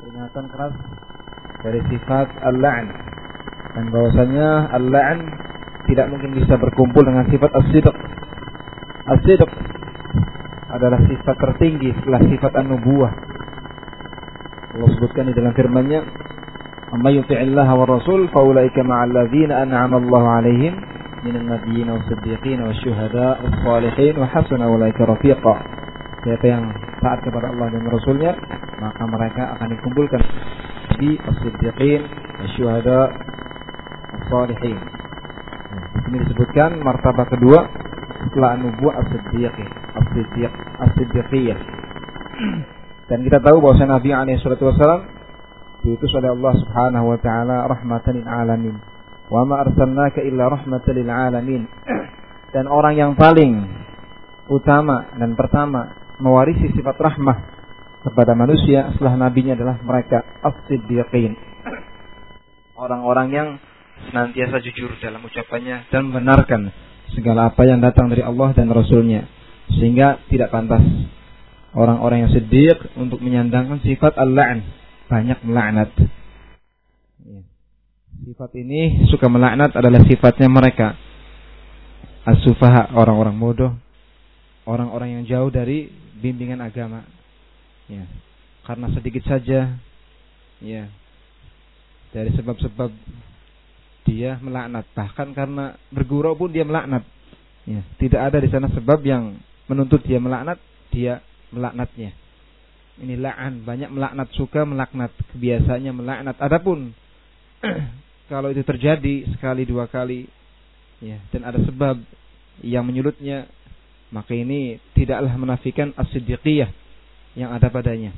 peringatan keras dari sifat al-la'n, dan bahwasanya al-la'n tidak mungkin bisa berkumpul dengan sifat as-sidq. As-sidq adalah sifat tertinggi setelah sifat an-nubuwah. Allah sebutkan di dalam firman-Nya, "Amma yuti'illaha wa rasul fa ulaika ma'al ladzina an'ama Allahu 'alaihim minan nabiyyin was-siddiqin wasyuhada was-shalihin wa hasuna ulaika rafiqa." Siapa yang taat kepada Allah dan Rasul-Nya, maka mereka akan dikumpulkan di as-siddiqin, wasyuhada, was-shalihin. Di sini disebutkan martabah kedua setelah an-nubuwah as-siddiqiyah. Dan kita tahu bahwa Nabi alaihi salatu wasallam diutus oleh Allah Subhanahu wa taala rahmatan lil alamin. Wa ma arsalnaka illa rahmatan lil alamin. Dan orang yang paling utama dan pertama mewarisi sifat rahmah kepada manusia setelah nabinya adalah mereka as-siddiqin. Orang-orang yang senantiasa jujur dalam ucapannya dan membenarkan segala apa yang datang dari Allah dan Rasul-Nya, sehingga tidak pantas orang-orang yang siddiq untuk menyandangkan sifat al-la'n, banyak melaknat. Sifat ini suka melaknat adalah sifatnya mereka as-sufaha, orang-orang bodoh, orang-orang yang jauh dari bimbingan agama. Ya, karena sedikit saja, ya, dari sebab-sebab dia melaknat, bahkan karena bergurau pun dia melaknat. Ya, tidak ada di sana sebab yang menuntut dia melaknat, dia melaknatnya. Ini la'an, banyak melaknat, suka melaknat, kebiasaannya melaknat. Adapun kalau itu terjadi sekali dua kali, ya, dan ada sebab yang menyulutnya, maka ini tidaklah menafikan as-siddiqiyah yang ada padanya.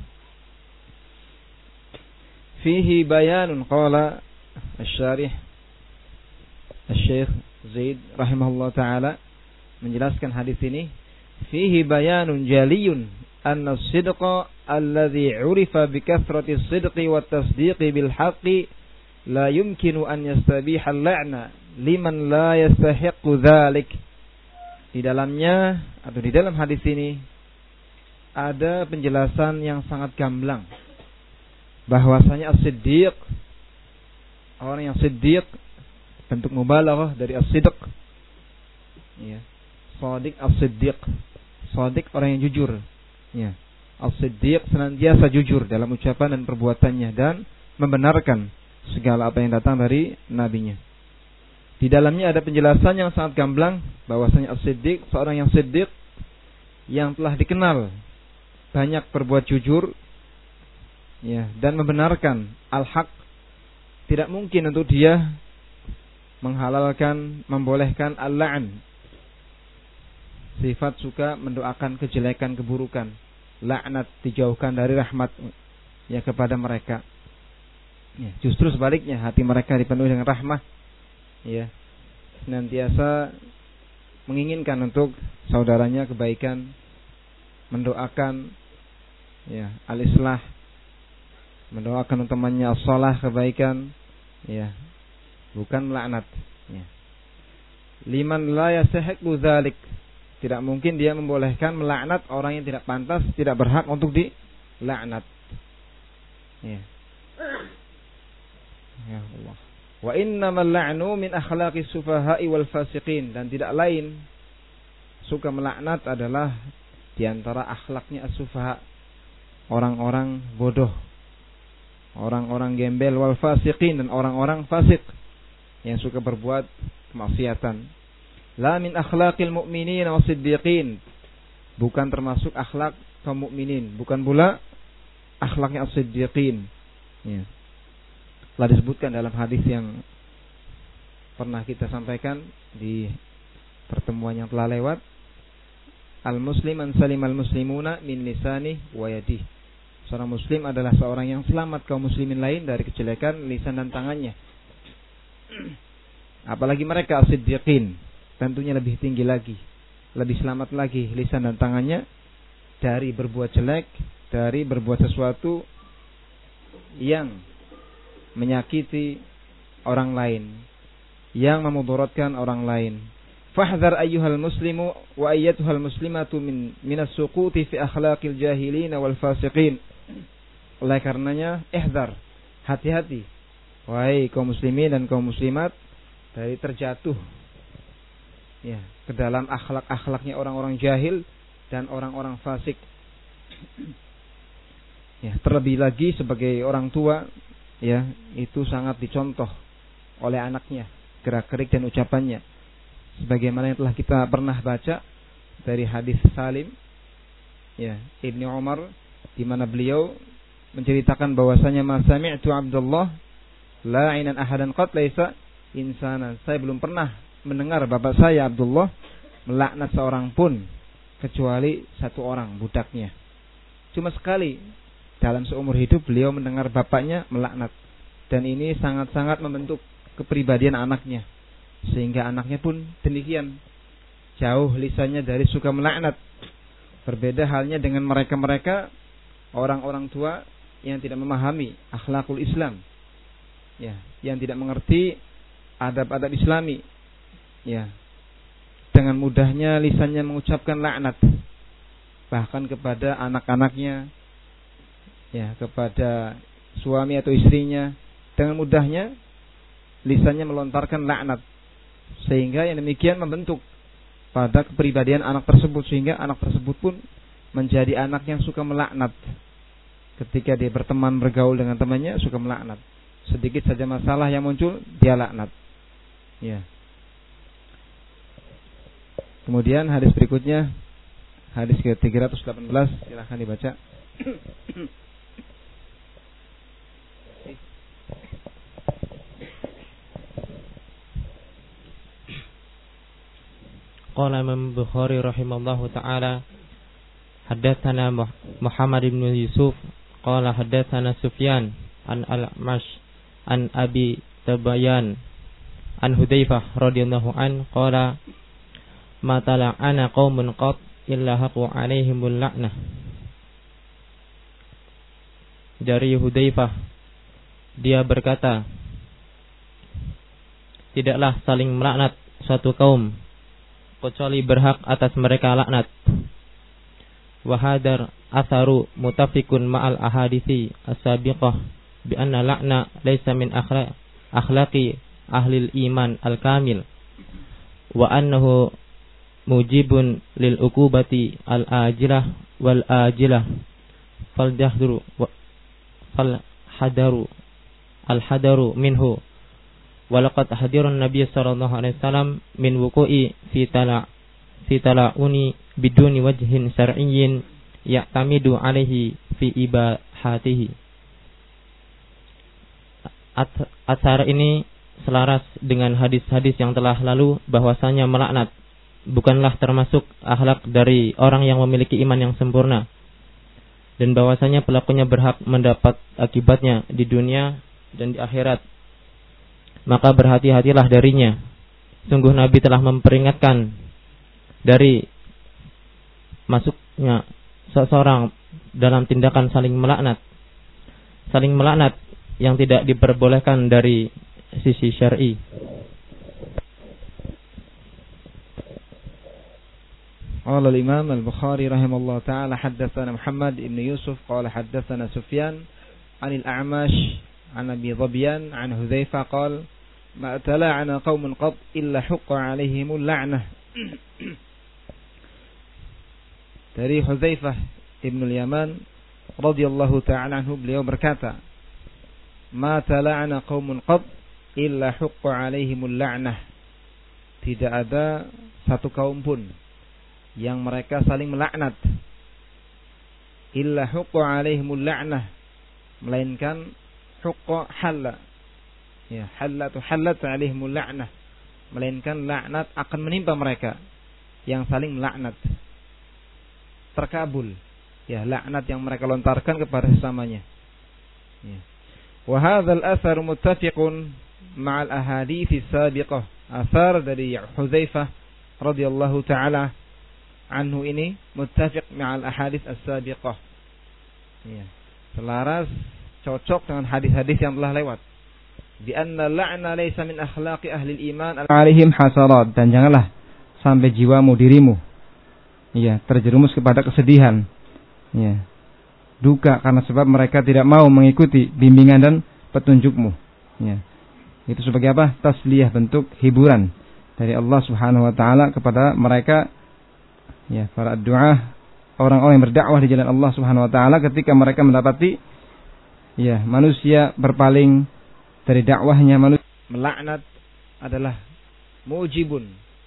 Fihi bayanun, qala asy-syarih Asy-Syaikh Zaid rahimahullah taala menjelaskan hadis ini, fihi bayanun jaliyun anna as-sidqa alladhi 'urifa bi kathrati as-sidqi wat tasdiqi bil haqqi la yumkinu an yastabiha al-la'na liman la yastahiqqu dzalik. Di dalamnya atau di dalam hadis ini ada penjelasan yang sangat gamblang bahwasanya as-siddiq, orang yang siddiq, bentuk mubalaghah dari as-sidq. Ya. Shadiq as-siddiq. Shadiq orang yang jujur. Ya. As-siddiq senantiasa jujur dalam ucapan dan perbuatannya dan membenarkan segala apa yang datang dari nabinya. Di dalamnya ada penjelasan yang sangat gamblang bahwasanya as-siddiq, seorang yang siddiq yang telah dikenal banyak berbuat jujur, ya, dan membenarkan al-haq, tidak mungkin untuk dia menghalalkan, membolehkan al-la'n, sifat suka mendoakan kejelekan, keburukan, laknat, dijauhkan dari rahmat, ya, kepada mereka. Ya, justru sebaliknya, hati mereka dipenuhi dengan rahmah, ya, senantiasa menginginkan untuk saudaranya kebaikan, mendoakan, ya, al-islah, mendoakan untuk temannya as-salah, kebaikan, ya, bukan melaknat. Ya. Liman la yastahiqu dzalik, tidak mungkin dia membolehkan melaknat orang yang tidak pantas, tidak berhak untuk dilaknat. Ya. Ya Allah. Wa innamal la'nu min akhlaqis sufaha'i wal fasiqin, dan tidak lain suka melaknat adalah di antara akhlaknya as-sufaha, orang-orang bodoh, orang-orang gembel, wal fasiqin, dan orang-orang fasik yang suka berbuat kemaksiatan. La min akhlaqil mu'minin was-siddiqin, bukan termasuk akhlak kaum mukminin, bukan pula akhlaknya as-siddiqin. Ya. Telah disebutkan dalam hadis yang pernah kita sampaikan di pertemuan yang telah lewat, al-muslim man salimal muslimuna min lisani wa yadihi. Seorang muslim adalah seorang yang selamat kaum muslimin lain dari kejelekan lisan dan tangannya. Apalagi mereka as-siddiqin, tentunya lebih tinggi lagi, lebih selamat lagi lisan dan tangannya dari berbuat jelek, dari berbuat sesuatu yang menyakiti orang lain, yang memudaratkan orang lain. Fahdhar ayyuhal muslimu wa ayyatuhal muslimatu minas suquti fi akhlaqil jahilin wal fasiqin. Oleh karenanya ihdzar, hati-hati wahai kaum muslimin dan kaum muslimat dari terjatuh ya ke dalam akhlak-akhlaknya orang-orang jahil dan orang-orang fasik. Ya, terlebih lagi sebagai orang tua ya, itu sangat dicontoh oleh anaknya, gerak-gerik dan ucapannya. Sebagaimana yang telah kita pernah baca dari hadis Salim ya, Ibnu Umar, di mana beliau menceritakan bahwasanya ma sami'tu Abdullah la'inan ahadan qad laisa insana. Saya belum pernah mendengar bapak saya Abdullah melaknat seorang pun kecuali satu orang, budaknya. Cuma sekali dalam seumur hidup beliau mendengar bapaknya melaknat, dan ini sangat-sangat membentuk kepribadian anaknya, sehingga anaknya pun demikian, jauh lisannya dari suka melaknat. Berbeda halnya dengan mereka-mereka orang-orang tua yang tidak memahami akhlakul Islam ya, yang tidak mengerti adab-adab Islami ya, dengan mudahnya lisannya mengucapkan laknat bahkan kepada anak-anaknya ya, kepada suami atau istrinya. Dengan mudahnya lisannya melontarkan laknat, sehingga yang demikian membentuk pada kepribadian anak tersebut, sehingga anak tersebut pun menjadi anak yang suka melaknat. Ketika dia berteman, bergaul dengan temannya, suka melaknat. Sedikit saja masalah yang muncul, dia laknat ya. Kemudian hadis berikutnya, hadis ke-318, silahkan dibaca. Qala Imam Bukhari rahimallahu ta'ala, haddatsana Muhammad bin Yusuf qala haddatsana Sufyan an al-Amash an Abi Tabayan an Hudzaifah radhiyallahu an qala ma tala'ana qaumun qat illa haqu alaihimul la'nah. Dari Hudzaifah, dia berkata, tidaklah saling melaknat suatu kaum kecuali berhak atas mereka laknat. Wa hadar atharu mutafiqun ma'al ahadithi as-sabiqah bi anna la'na laysa min akhlaqi ahli iman al-kamil wa annahu mujibun lil uqubati al-ajilah wal ajilah fal hadaru minhu. Walaqad hadirun Nabi sallallahu alaihi wasallam min wuqu'i fi tala'uni biduni wajhin syar'iyyin ya'tamidu alaihi fi ibahatihi. Atsar ini selaras dengan hadis-hadis yang telah lalu, bahwasanya melaknat bukanlah termasuk akhlak dari orang yang memiliki iman yang sempurna, dan bahwasanya pelakunya berhak mendapat akibatnya di dunia dan di akhirat. Maka berhati-hatilah darinya. Sungguh Nabi telah memperingatkan dari masuknya seseorang dalam tindakan saling melaknat. Saling melaknat yang tidak diperbolehkan dari sisi syar'i. Qala al-Imam al-Bukhari rahimahullah ta'ala haddatsana Muhammad ibn Yusuf qala haddatsana Sufyan 'anil A'mash an Abi Dhabiyan an Hudzaifah qala ma tala'ana qaumun qad illa huqqa 'alaihimul la'nah. Dari Hudzaifah ibn al-Yaman radhiyallahu ta'ala anhu, beliau berkata, ma tala'ana qaumun qad illa huqqa 'alaihimul la'nah. Tidak ada satu kaum pun yang mereka saling melaknat, illa huqqa 'alaihimul la'nah, melainkan huqqa halla ya, hallat 'alaihimul la'nah, melainkan laknat akan menimpa mereka yang saling melaknat, terkabul ya laknat yang mereka lontarkan kepada sesamanya ya. Wa hadzal athar muttafiqun ma'al ahadits as-sabiqah. Athar dari Hudzaifah radhiyallahu ta'ala anhu ini muttafiq ma'al ahadits as-sabiqah ya, selaras, cocok dengan hadis-hadis yang telah lewat. Bi anna la'na laysa min akhlaqi ahli iman alaihim hasarat. Dan janganlah sampai jiwamu, dirimu ya terjerumus kepada kesedihan ya, duka karena sebab mereka tidak mau mengikuti bimbingan dan petunjukmu. Ya. Itu sebagai apa? Tasliyah, bentuk hiburan dari Allah Subhanahu wa taala kepada mereka, ya, para du'a, orang-orang yang berdakwah di jalan Allah Subhanahu wa taala, ketika mereka mendapati ya manusia berpaling dari dakwahnya. Manusia melaknat adalah mujibun,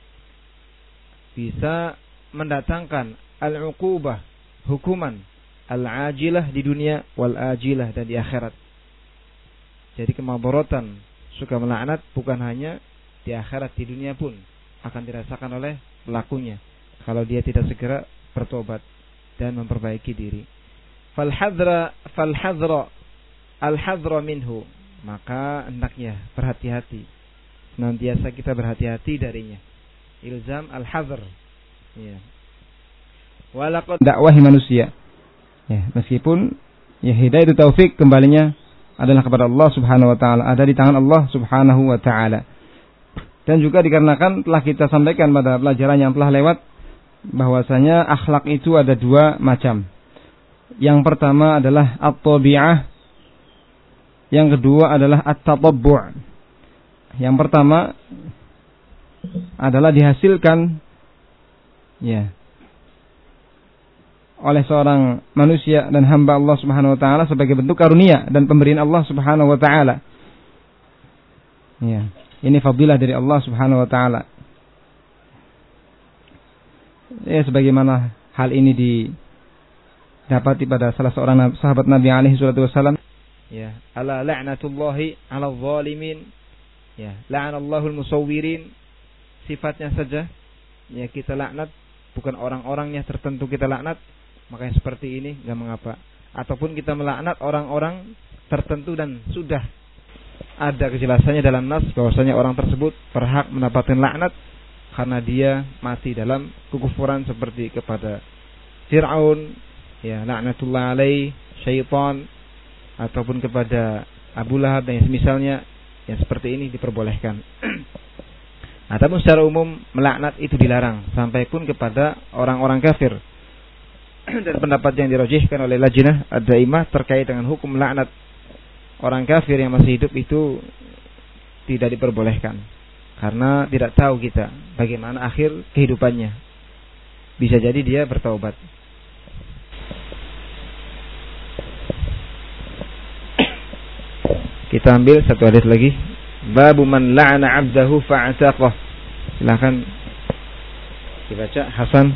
bisa mendatangkan al-uqubah, hukuman al-ajilah di dunia wal ajilah, dan di akhirat. Jadi kemabaratan suka melaknat bukan hanya di akhirat, di dunia pun akan dirasakan oleh pelakunya kalau dia tidak segera bertobat dan memperbaiki diri. Fal hadra minhu, maka hendaknya berhati-hati, senantiasa kita berhati-hati darinya. Ilzam al-hadr, ya. Walaqad dakwahi manusia, ya, meskipun ya hidayah itu taufik kembalinya adalah kepada Allah Subhanahu wa taala, ada di tangan Allah Subhanahu wa taala. Dan juga dikarenakan telah kita sampaikan pada pelajaran yang telah lewat bahwasanya akhlak itu ada dua macam. Yang pertama adalah at-tabi'ah, yang kedua adalah at-tatabbu'. Yang pertama adalah dihasilkan ya oleh seorang manusia dan hamba Allah Subhanahu wa taala sebagai bentuk karunia dan pemberian Allah Subhanahu wa taala. Ya, ini fadilah dari Allah Subhanahu wa taala. Ya, sebagaimana hal ini didapati pada salah seorang sahabat Nabi alaihi salatu wasallam, ya, ala la'natullahi 'alal zalimin, ya, la'anallahu al-musawwirin. Sifatnya saja ya kita laknat, bukan orang-orangnya tertentu kita laknat, makanya seperti ini enggak mengapa. Ataupun kita melaknat orang-orang tertentu dan sudah ada kejelasannya dalam nas bahwasanya orang tersebut berhak mendapatkan laknat karena dia mati dalam kekufuran seperti kepada Fir'aun, ya, laknatullah alaih, syaitan, ataupun kepada Abu Lahab dan semisalnya, yang seperti ini diperbolehkan. Ataupun secara umum melaknat itu dilarang sampai pun kepada orang-orang kafir. Dan pendapat yang dirajihkan oleh Lajnah Ad-Daimah terkait dengan hukum laknat orang kafir yang masih hidup itu tidak diperbolehkan, karena tidak tahu kita bagaimana akhir kehidupannya. Bisa jadi dia bertaubat. Kita ambil satu hadis lagi. Babu man la'ana 'abdahu fa'ataqah. Silakan dibaca Hasan.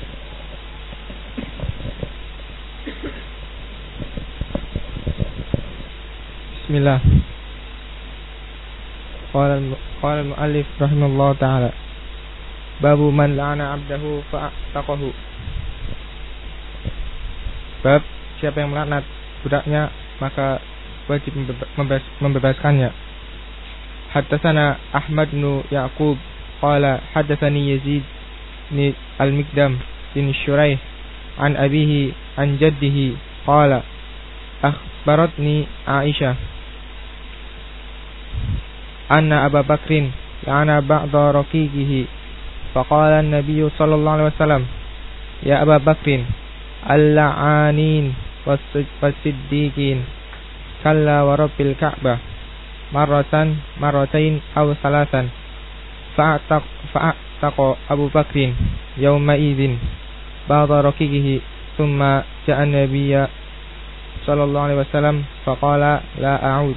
Bismillah. Qala al-mu'allif rahimahullah ta'ala. Babu man la'ana 'abdahu fa'ataqahu. Bab siapa yang melaknat budaknya maka wajib membebaskannya. Haddatsana Ahmad bin Yaqub qala haddatsani Yazid bin al-Mikdam bin Shuraih an abihi an jaddihi qala akhbaratni Aisyah anna Abu Bakrin la'ana ba'da raqiqihi faqala an-nabiy sallallahu alaihi wasallam ya Abu Bakrin al-la'anin was-siddiqin kalla wa rabbil Ka'bah marratain aw salasan fa'ataqa Abu Bakrin yawma idzin ba'da raqiqihi thumma ja'a an-nabiy sallallahu alaihi wasallam faqala la a'ud.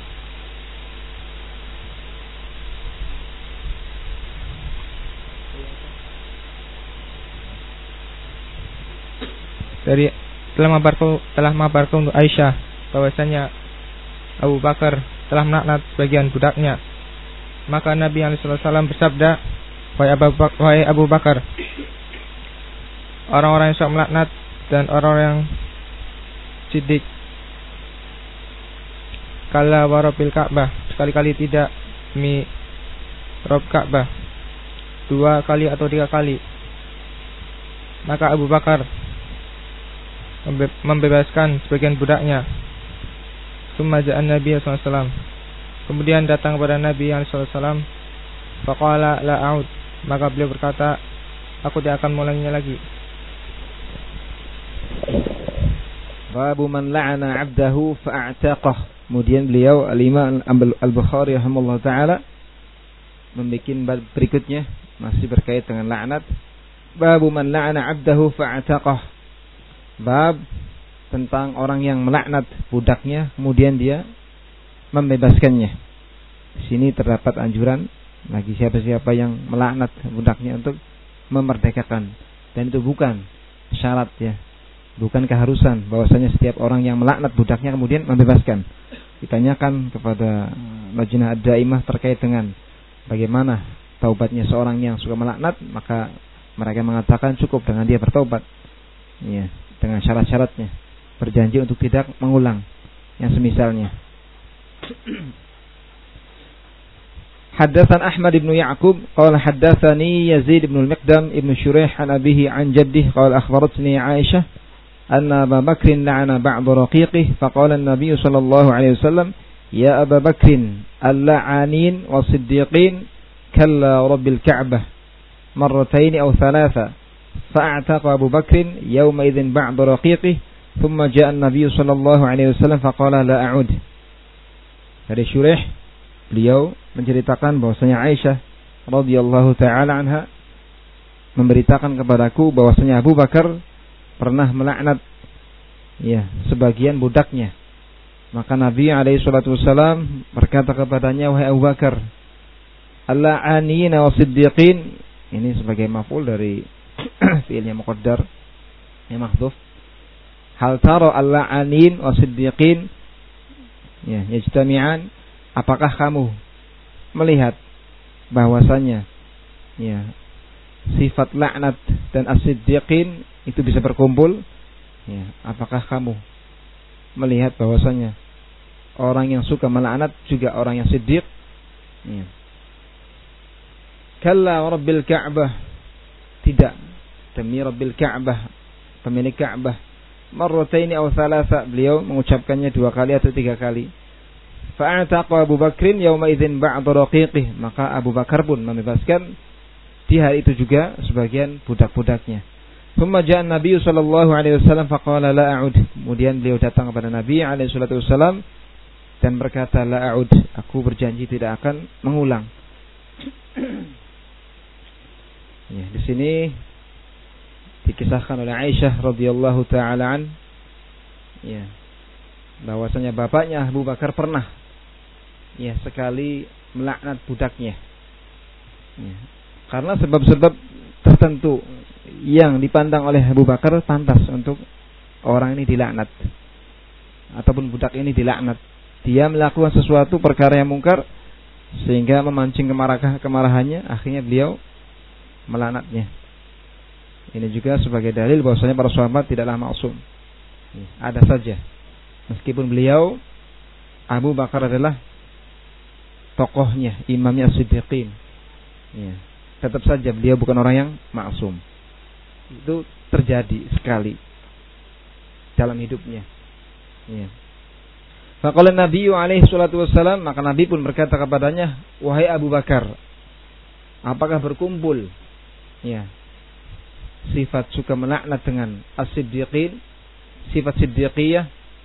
Dari telah mabarkan untuk Aisyah bahwasanya Abu Bakar telah melaknat sebagian budaknya. Maka Nabi SAW bersabda, wahai Abu Bakar, orang-orang yang suka melaknat dan orang-orang yang siddiq, kala warabil Ka'bah, sekali-kali tidak demi Rob Ka'bah, 2 kali atau 3 kali. Maka Abu Bakar membebaskan sebagian budaknya. Summa ja'an Nabi SAW, kemudian datang kepada Nabi SAW, faqala la a'ud, maka beliau berkata, aku tidak akan mengulanginya lagi. Babu man la'ana 'abdahu fa'ataqah. Kemudian beliau Al-Imam Al-Bukhari rahimahullah taala membuat bab berikutnya masih berkait dengan laknat. Babu man la'ana 'abdahu fa'ataqah. Bab tentang orang yang melaknat budaknya kemudian dia membebaskannya. Di sini terdapat anjuran bagi siapa-siapa yang melaknat budaknya untuk memerdekakan, dan itu bukan syarat ya, bukan keharusan bahwasanya setiap orang yang melaknat budaknya kemudian membebaskan. Ditanyakan kepada Lajnah Ad-Daimah terkait dengan bagaimana taubatnya seorang yang suka melaknat, maka mereka mengatakan cukup dengan dia bertaubat ya, dengan syarat-syaratnya, berjanji untuk tidak mengulang yang semisalnya. Haddatsan Ahmad ibn Ya'qub qala haddatsani Yazid ibn al-Miqdam ibn Shuraih an abihi an jaddih qala akhbaratni Aisyah anna Abu Bakr la'ana ba'd raqiqihi faqala an-nabiy sallallahu alaihi wasallam ya Abu Bakr al-la'anin was-siddiqin kalla rabbil Ka'bah marratayn aw thalatha fa'ataqa Abu Bakr yawma idzin ba'd raqiqihi thumma ja'a an-nabiy sallallahu alaihi wasallam faqala la a'ud. Dari Shuraih, beliau menceritakan bahwasanya Aisyah radhiyallahu taala anha memberitakan kepadaku bahwasanya Abu Bakar pernah melaknat ya sebagian budaknya. Maka Nabi alaihi salatu wasallam berkata kepadanya, wahai Abu Bakar, al-la'anina was-siddiqin, ini sebagai maf'ul dari fi'ilnya muqaddar yang mahdhuf. Hal tara al-la'anin was-siddiqin ya yajtami'an, apakah kamu melihat bahwasanya ya sifat laknat dan as-siddiqin itu bisa berkumpul ya, apakah kamu melihat bahwasanya orang yang suka melaknat juga orang yang siddiq ya. Kalla rabbil Ka'bah, tidak, demi rabbil Ka'bah, pemilik Ka'bah. Marrataini aw thalatha, beliau mengucapkannya 2 kali atau 3 kali. Fa'ataqa Abu Bakrin yawma idzin ba'd raqiqih, maka Abu Bakar pun membebaskan di hari itu juga sebagian budak-budaknya. Thumma ja'a Nabi sallallahu alaihi wasallam faqala la a'ud. Kemudian beliau datang kepada Nabi alaihi salatu wasallam dan berkata la a'ud, aku berjanji tidak akan mengulang. Ya, di sini dikisahkan oleh Aisyah radhiyallahu taala an ya, bahwasanya bapaknya Abu Bakar pernah ya sekali melaknat budaknya ya, karena sebab-sebab tertentu yang dipandang oleh Abu Bakar pantas untuk orang ini dilaknat ataupun budak ini dilaknat. Dia melakukan sesuatu perkara yang mungkar sehingga memancing kemarahannya, akhirnya beliau melaknatnya. Ini juga sebagai dalil bahwasanya para sahabat tidaklah maksum. Ada saja, meskipun beliau Abu Bakar adalah tokohnya, imamnya as-siddiqin ya, tetap saja beliau bukan orang yang maksum. Itu terjadi sekali dalam hidupnya ya. Faqala Nabi alaihi salatu wassalam, maka Nabi pun berkata kepadanya, wahai Abu Bakar, apakah berkumpul ya sifat suka melaknat dengan as-siddiqin, sifat siddiqiyah?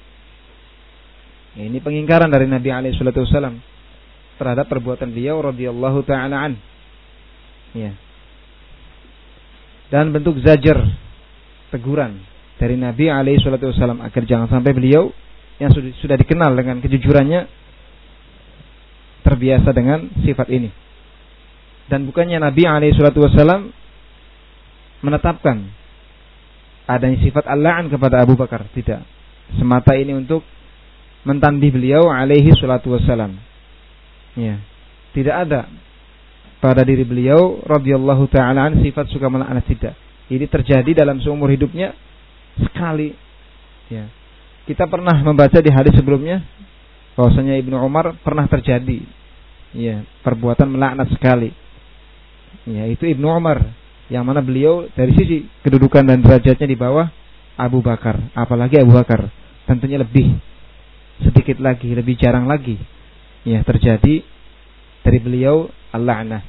Ini pengingkaran dari Nabi alaihi salatu wasallam terhadap perbuatan beliau radhiyallahu taala an. Ya. Dan bentuk zajar, teguran dari Nabi alaihi salatu wasallam agar jangan sampai beliau yang sudah dikenal dengan kejujurannya terbiasa dengan sifat ini. Dan bukannya Nabi alaihi salatu wasallam menetapkan adanya sifat al-la'an kepada Abu Bakar, tidak. Semata ini untuk mentandih beliau alaihi salatu wassalam. Ya. Tidak ada pada diri beliau radhiyallahu ta'ala an sifat suka melaknat, tidak. Ini terjadi dalam seumur hidupnya sekali. Ya. Kita pernah membaca di hadis sebelumnya bahwasanya Ibnu Umar pernah terjadi ya perbuatan melaknat sekali. Ya, itu Ibnu Umar, yang mana beliau dari sisi kedudukan dan derajatnya di bawah Abu Bakar, apalagi Abu Bakar tentunya lebih sedikit lagi, lebih jarang lagi ya terjadi dari beliau al-la'nah.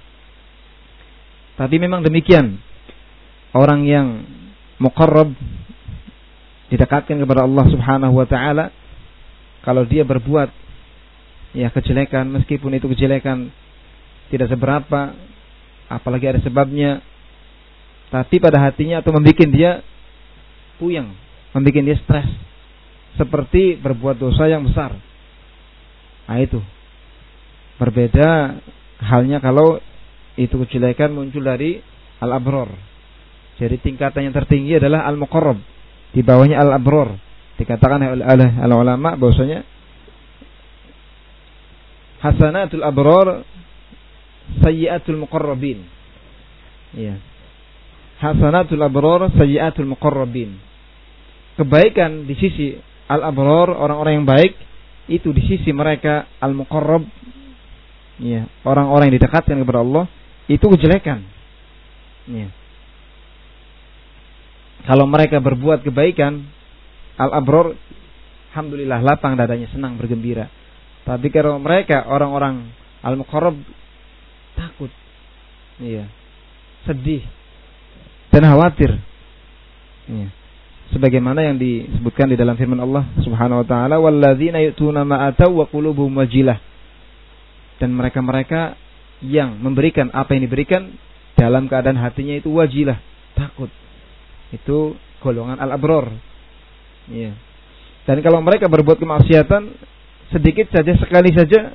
Tapi memang demikian, orang yang muqarrab didekatkan kepada Allah Subhanahu wa taala, kalau dia berbuat ya kejelekan, meskipun itu kejelekan tidak seberapa, apalagi ada sebabnya, tapi pada hatinya atau membuat dia puyeng, membuat dia stres, seperti berbuat dosa yang besar. Nah itu berbeda halnya kalau itu kejelekan muncul dari al-abror. Jadi tingkatan yang tertinggi adalah al-muqarrab, di bawahnya al-abror. Dikatakan oleh al-ulama bahwasanya hasanatul abror sayyiatul muqarrabin. Ya. Hasanatul abror sayyiatul muqarrabin. Kebaikan di sisi al-abror, orang-orang yang baik, itu di sisi mereka al-muqarrab, ya, orang-orang yang didekatkan kepada Allah, itu kejelekan. Ya. Kalau mereka berbuat kebaikan, al-abror alhamdulillah lapang dadanya, senang, bergembira. Tapi kalau mereka orang-orang al-muqarrab takut, iya, sedih dan khawatir. Iya. Sebagaimana yang disebutkan di dalam firman Allah Subhanahu wa taala, walladzina yu'tuna ma ataw wa qulubuhum wajilah. Dan mereka-mereka yang memberikan apa yang diberikan dalam keadaan hatinya itu wajilah, takut. Itu golongan al-abror. Iya. Dan kalau mereka berbuat kemaksiatan sedikit saja, sekali saja,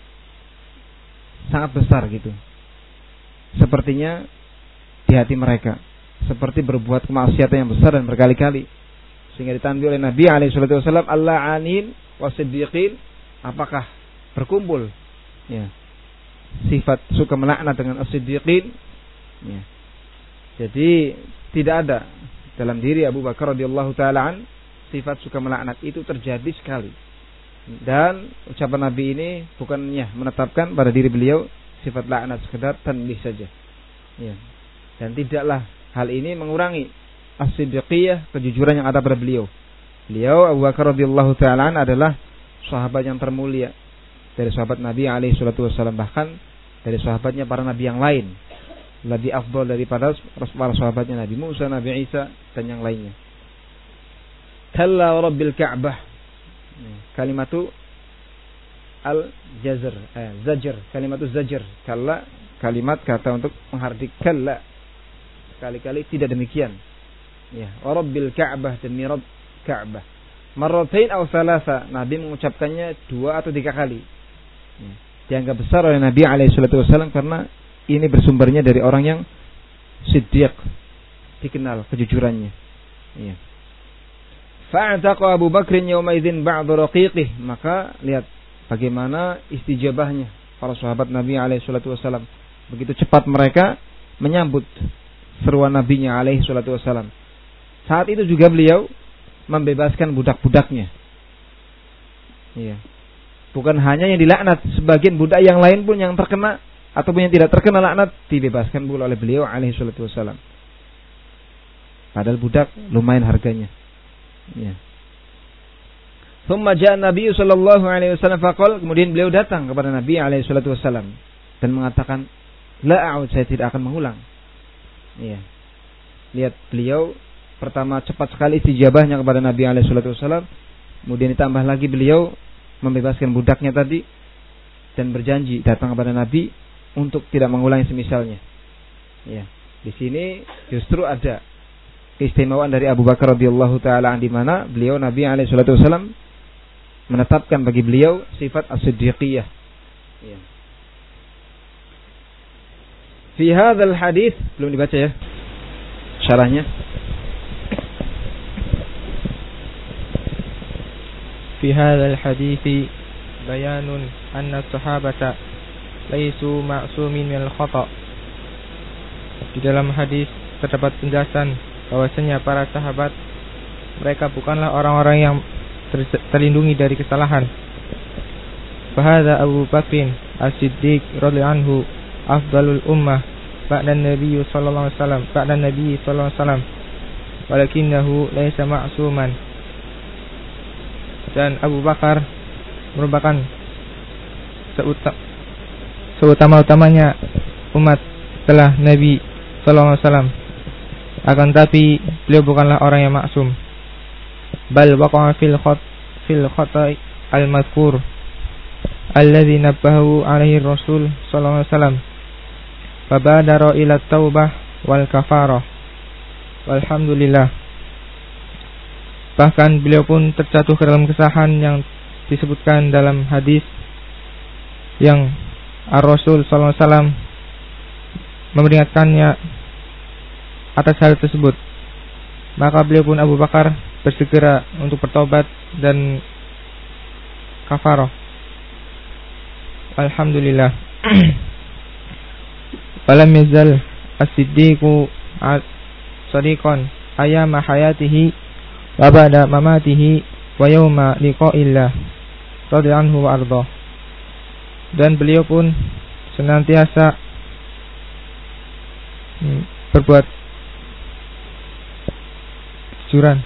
sangat besar gitu. Sepertinya di hati mereka seperti berbuat kemaksiatan yang besar dan berkali-kali. Sehingga ditanbih oleh Nabi SAW, al-la'anin wasiddiqin, apakah berkumpul ya sifat suka melaknat dengan as-siddiqin. Ya. Jadi tidak ada dalam diri Abu Bakar radhiyallahu taala an sifat suka melaknat, itu terjadi sekali. Dan ucapan Nabi ini bukannya menetapkan pada diri beliau sifat laknat, sekedar tanbih saja. Ya. Dan tidaklah hal ini mengurangi as-siddiqiyah, kejujuran yang ada pada beliau. Beliau Abu Bakar radhiyallahu taala an adalah sahabat yang termulia dari sahabat Nabi alaihi salatu wasallam, bahkan dari sahabatnya para nabi yang lain. Lebih afdal daripada para sahabatnya Nabi Musa, Nabi Isa dan yang lainnya. Kalla rabbil Ka'bah. Kalimatu al-jazr, zajr, kalimatu zajr. Kalla, kalimat kata untuk menghardik. Kalla, sekali-kali tidak demikian. Ya, rabbil Ka'bah, demi Rabb Ka'bah. Marratain aw thalatha, Nabi mengucapkannya 2 atau 3 kali. Ya. Dianggap besar oleh Nabi alaihi salatu wasallam karena ini bersumbernya dari orang yang siddiq, dikenal kejujurannya. Ya. Fa'ataqa Abu Bakrin yawma idzin ba'd raqiqih, maka lihat bagaimana istijabahnya para sahabat Nabi alaihi salatu wasallam. Begitu cepat mereka menyambut seruan Nabinya alaihi salatu wasallam. Saat itu juga beliau membebaskan budak-budaknya. Iya. Bukan hanya yang dilaknat, sebagian budak yang lain pun yang terkena ataupun yang tidak terkena laknat dibebaskan pula oleh beliau alaihi salatu wasallam. Padahal budak lumayan harganya. Ya. Thumma ja'a Nabi sallallahu alaihi wasallam faqala, kemudian beliau datang kepada Nabi alaihi salatu wasallam dan mengatakan, la a'ud, saya tidak akan mengulang. Iya. Lihat beliau pertama cepat sekali istijabahnya kepada Nabi alaihi salatu wasallam, kemudian ditambah lagi beliau membebaskan budaknya tadi dan berjanji datang kepada Nabi untuk tidak mengulangi semisalnya. Ya. Di sini justru ada keistimewaan dari Abu Bakar radhiyallahu taala di mana beliau Nabi alaihi salatu wasallam menetapkan bagi beliau sifat as-siddiqiyah. Ya. Fi hadzal hadis, belum dibaca ya syarahnya. Fi hadzal hadis bayanun anna sahabata laisu ma'sumin minal khata'. Di dalam hadis terdapat penjelasan bahwasanya para sahabat mereka bukanlah orang-orang yang terlindungi dari kesalahan. Fahadza Abu Bakrin As-Siddiq radhiyallahu anhu afdalul ummah ba'da Nabi sallallahu alaihi wasallam, ba'da Nabi sallallahu alaihi wasallam, walakinahu laisa ma'suman. Dan Abu Bakar merupakan seutama-utamanya umat setelah Nabi sallallahu alaihi wasallam. Akan tapi beliau bukanlah orang yang maksum. bal waqa'a fil khata'i al-madhkur alladhi nabbahu alaihi Rasul sallallahu alaihi wasallam fabadara ila taubah wal kafarah walhamdulillah. Bahkan beliau pun terjatuh ke dalam kesalahan yang disebutkan dalam hadis yang Ar-Rasul sallallahu alaihi wasallam memperingatkannya atas hal tersebut. Maka beliau pun Abu Bakar bersegera untuk bertobat dan kafarah. Alhamdulillah. Falam yazal as-siddiqu sadiqan ayyama hayatihi wa ba'da mamatihi wa yawma liqa'illah radhiyallahu anhu wa arda. Dan beliau pun senantiasa berbuat kejujuran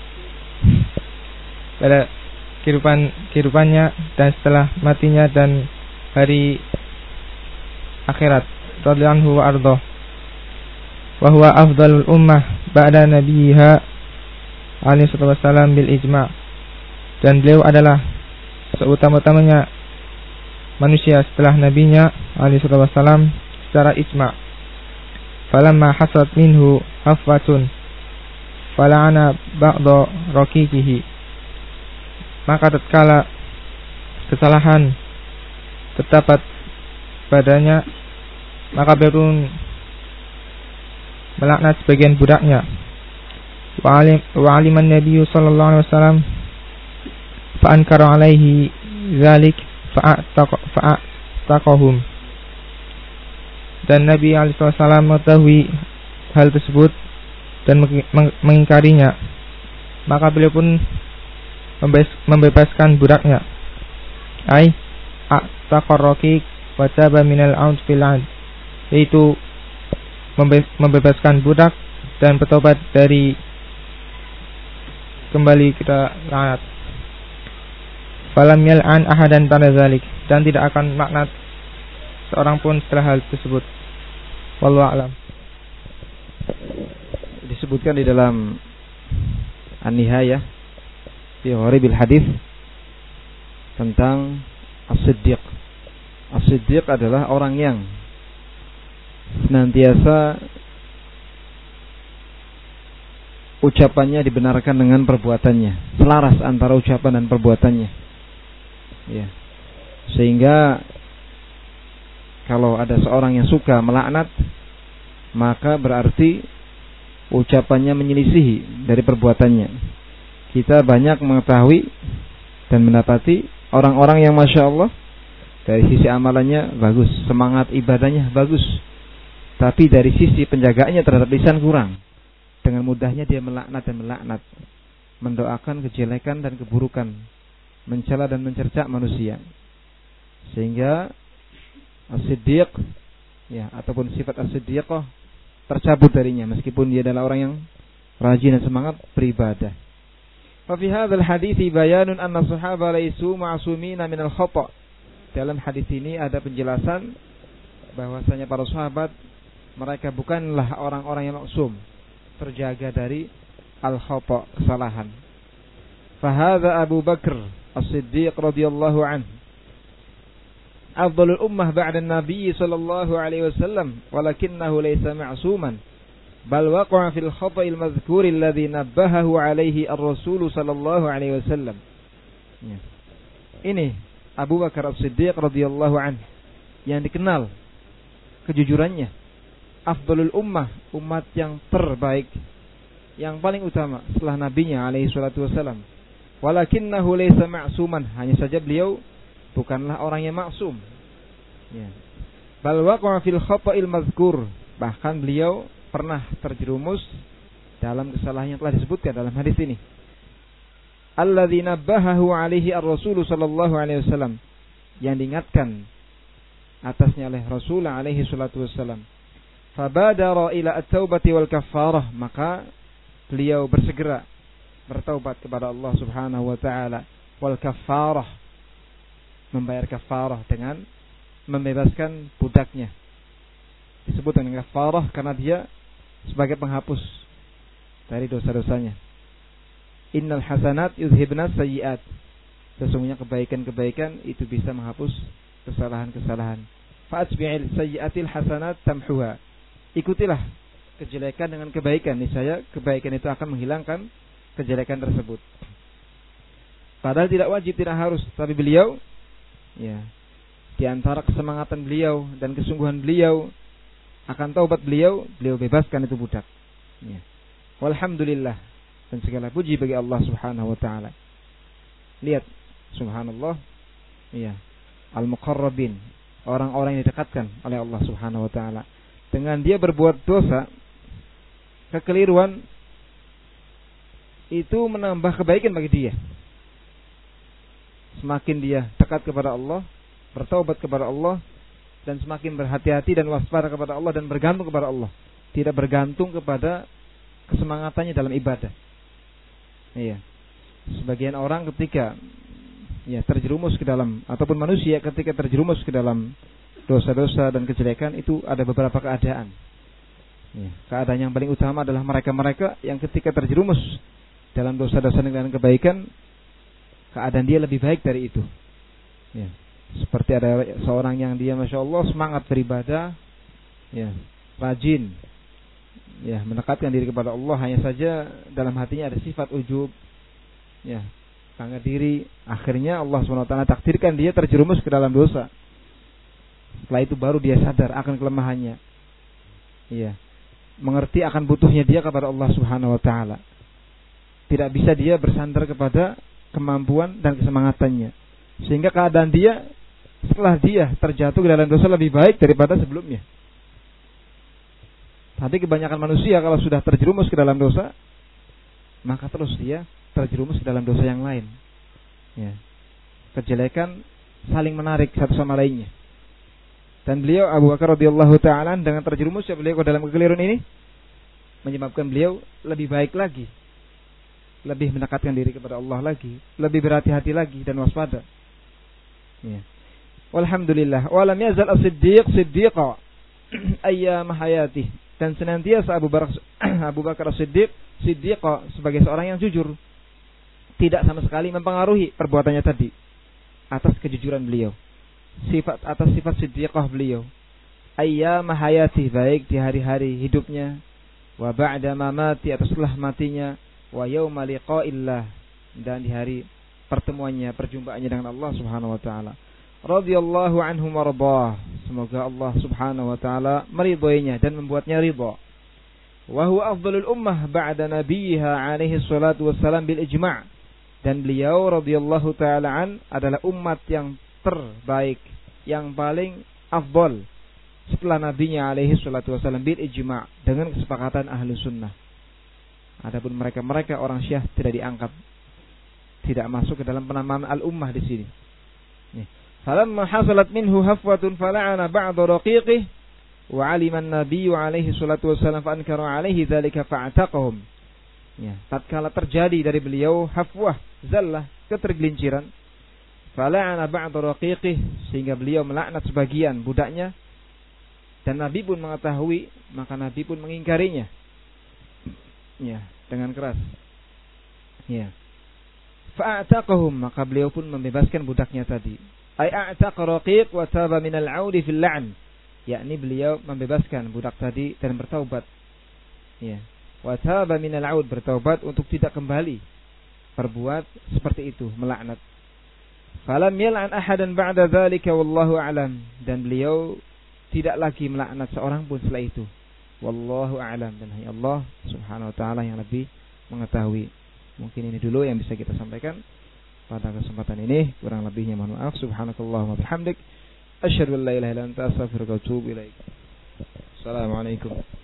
pada kehidupannya dan setelah matinya dan hari akhirat radhiyallahu anhu wa arda. Wa huwa afdalul ummah ba'da nabiyha alaihi wasallam bil ijma'. Dan beliau adalah seutama-utamanya manusia setelah nabinya alaihi wasallam secara ijma'. Falamma hasad minhu hafwatun fala'ana ba'da raqiqihi. Maka tatkala kesalahan terdapat padanya, maka beliau melaknat sebagian budaknya. Wa aliman nabiyyu sallallahu alaihi wasallam fa ankara alaihi dzalik fa'ataqahum. Dan Nabi alaihi wasallam mengetahui hal tersebut dan mengingkarinya, maka beliau pun membebaskan budaknya. Ai a'taqarraqi wa taba minal 'aud fil 'ad, yaitu membebaskan budak dan bertobat dari kembali kita laknat. Falam yal'an ahadan pada zalik, dan tidak akan laknat seorang pun setelah hal tersebut. Wallahu a'lam. Disebutkan di dalam An-Nihayah fi Gharibil Hadits tentang As-Siddiq. As-Siddiq adalah orang yang senantiasa ucapannya dibenarkan dengan perbuatannya, selaras antara ucapan dan perbuatannya. Ya. Sehingga kalau ada seorang yang suka melaknat, maka berarti ucapannya menyelisihi dari perbuatannya. Kita banyak mengetahui dan mendapati orang-orang yang Masya Allah dari sisi amalannya bagus, semangat ibadahnya bagus, tapi dari sisi penjagaannya terhadap lisan kurang. Dengan mudahnya dia melaknat dan melaknat, mendoakan kejelekan dan keburukan, mencela dan mencerca manusia. Sehingga as-siddiq, ya, ataupun sifat as-siddiqah tercabut darinya, meskipun dia adalah orang yang rajin dan semangat beribadah. Fa fi hadzal hadits bayanun anna sahaba laisu ma'sumina minal khata'. Dalam hadis ini ada penjelasan bahwasanya para sahabat mereka bukanlah orang-orang yang maksum, terjaga dari al-khata', kesalahan. Fa hadza Abu Bakar As-Siddiq radhiyallahu anhu afdalul ummah ba'da an-nabiy sallallahu alaihi wasallam walakinnahu laysa ma'suman bal waqa'a fil khata'il madhkur alladhi nabbahahu alaihi ar-rasul sallallahu alaihi wasallam. Ini Abu Bakar As-Siddiq radhiyallahu anhu yang dikenal kejujurannya, afdalul ummah, umat yang terbaik, yang paling utama setelah nabinya alaihi salatu wasallam. Walakinnahu laysa ma'suman, hanya saja beliau bukanlah orang yang maksum. Ya. Bal waqa'a fil khata'il mazkur, bahkan beliau pernah terjerumus dalam kesalahan yang telah disebutkan dalam hadis ini. Alladzi nabbahahu alaihi ar-rasul sallallahu alaihi wasallam, yang diingatkan atasnya oleh Rasul alaihi salatu wasallam. Fabadara ila at-taubati wal kaffarah, maka beliau bersegera bertaubat kepada Allah Subhanahu wa taala, wal kaffarah, membayar kafarah dengan membebaskan budaknya. Disebut dengan kafarah karena dia sebagai penghapus dari dosa-dosanya. Innal hasanat yudhibnas sayyi'at. Sesungguhnya kebaikan-kebaikan itu bisa menghapus kesalahan-kesalahan. Fa'atbi'il sayyi'atil hasanat tamhuha. Ikutilah kejelekan dengan kebaikan, niscaya kebaikan itu akan menghilangkan kejelekan tersebut. Padahal tidak wajib, tidak harus, tapi beliau ya, di antara kesemangatan beliau dan kesungguhan beliau akan taubat beliau bebaskan itu budak. Ya. Walhamdulillah, dan segala puji bagi Allah Subhanahu wa taala. Lihat, subhanallah, ya, al-muqarrabin, orang-orang yang didekatkan oleh Allah Subhanahu wa taala. Dengan dia berbuat dosa, kekeliruan itu menambah kebaikan bagi dia. Semakin dia dekat kepada Allah, bertaubat kepada Allah, dan semakin berhati-hati dan waspada kepada Allah dan bergantung kepada Allah. Tidak bergantung kepada kesemangatannya dalam ibadah. Iya. Sebagian orang ketika terjerumus ke dalam, ataupun manusia ketika terjerumus ke dalam dosa-dosa dan kejelekan, itu ada beberapa keadaan. Ya. Keadaan yang paling utama adalah mereka-mereka yang ketika terjerumus dalam dosa-dosa dan kebaikan, keadaan dia lebih baik dari itu. Ya. Seperti ada seorang yang dia Masya Allah semangat beribadah, ya, rajin, ya, mendekatkan diri kepada Allah, hanya saja dalam hatinya ada sifat ujub, ya, bangga diri. Akhirnya Allah SWT takdirkan dia terjerumus ke dalam dosa. Setelah itu baru dia sadar akan kelemahannya, ya, mengerti akan butuhnya dia kepada Allah Subhanahu wa taala. Tidak bisa dia bersandar kepada kemampuan dan kesemangatannya, sehingga keadaan dia setelah dia terjatuh ke dalam dosa lebih baik daripada sebelumnya. Tapi kebanyakan manusia kalau sudah terjerumus ke dalam dosa, maka terus dia terjerumus ke dalam dosa yang lain. Ya. Kejelekan saling menarik satu sama lainnya. Dan beliau Abu Bakar radhiyallahu ta'ala dengan terjerumusnya beliau ke dalam kekeliruan ini menyebabkan beliau lebih baik lagi, lebih mendekatkan diri kepada Allah lagi, lebih berhati-hati lagi dan waspada. Ya. Walhamdulillah. Walam yazal as-siddiq siddiqa ayyam hayatih. Dan senantiasa Abu Bakar as-Siddiq siddiqa sebagai seorang yang jujur, tidak sama sekali mempengaruhi perbuatannya tadi atas kejujuran beliau, atas sifat siddiqah beliau. Ayyam hayatih, baik di hari-hari hidupnya, wa ba'da mamati, atau setelah matinya, wa yauma liqa'illah, dan di hari pertemuannya, perjumpaannya dengan Allah Subhanahu wa taala. Radhiyallahu anhum warḍah. Semoga Allah Subhanahu wa taala meridhoinya dan membuatnya ridha. Wa huwa afdhalul ummah ba'da nabiyha alaihi salatu wassalam bil ijma'. Dan beliau radhiyallahu taala an adalah umat yang terbaik, yang paling afdal setelah nabinya alaihi salatu wassalam bil ijma', dengan kesepakatan ahli sunnah. Adapun mereka orang Syiah tidak diangkat, tidak masuk ke dalam penamaan al-ummah di sini. Falamma hasalat minhu hafwatun fala'ana ba'da raqiqih wa 'alima an-nabiy alaihi salatu wassalam fa ankara alaihi dzalika fa'taqahum. Ya, tatkala terjadi dari beliau hafwah, zallah, ketergelinciran, fala'ana ba'da raqiqih, sehingga beliau melaknat sebagian budaknya, dan Nabi pun mengetahui, maka Nabi pun mengingkarinya. Ya, dengan keras. Ya. Fa'taqahum, maka beliau pun membebaskan budaknya tadi. Ai a'taqa raqiq wa taba min al-'audi fil la'n, yakni beliau membebaskan budak tadi dan bertaubat. Ya. Wa taba min al-'aud, bertaubat untuk tidak kembali berbuat seperti itu, melaknat. Falam yal'an ahadan ba'da dzalika wallahu a'lam, dan beliau tidak lagi melaknat seorang pun setelah itu. Wallahu a'lam, dan hanya Allah Subhanahu wa taala yang lebih mengetahui. Mungkin ini dulu yang bisa kita sampaikan pada kesempatan ini, kurang lebihnya mohon maaf. Subhanakallahumma wa bihamdik, asyhadu an la ilaha illa anta, astaghfiruka wa atubu ilaik. Assalamualaikum.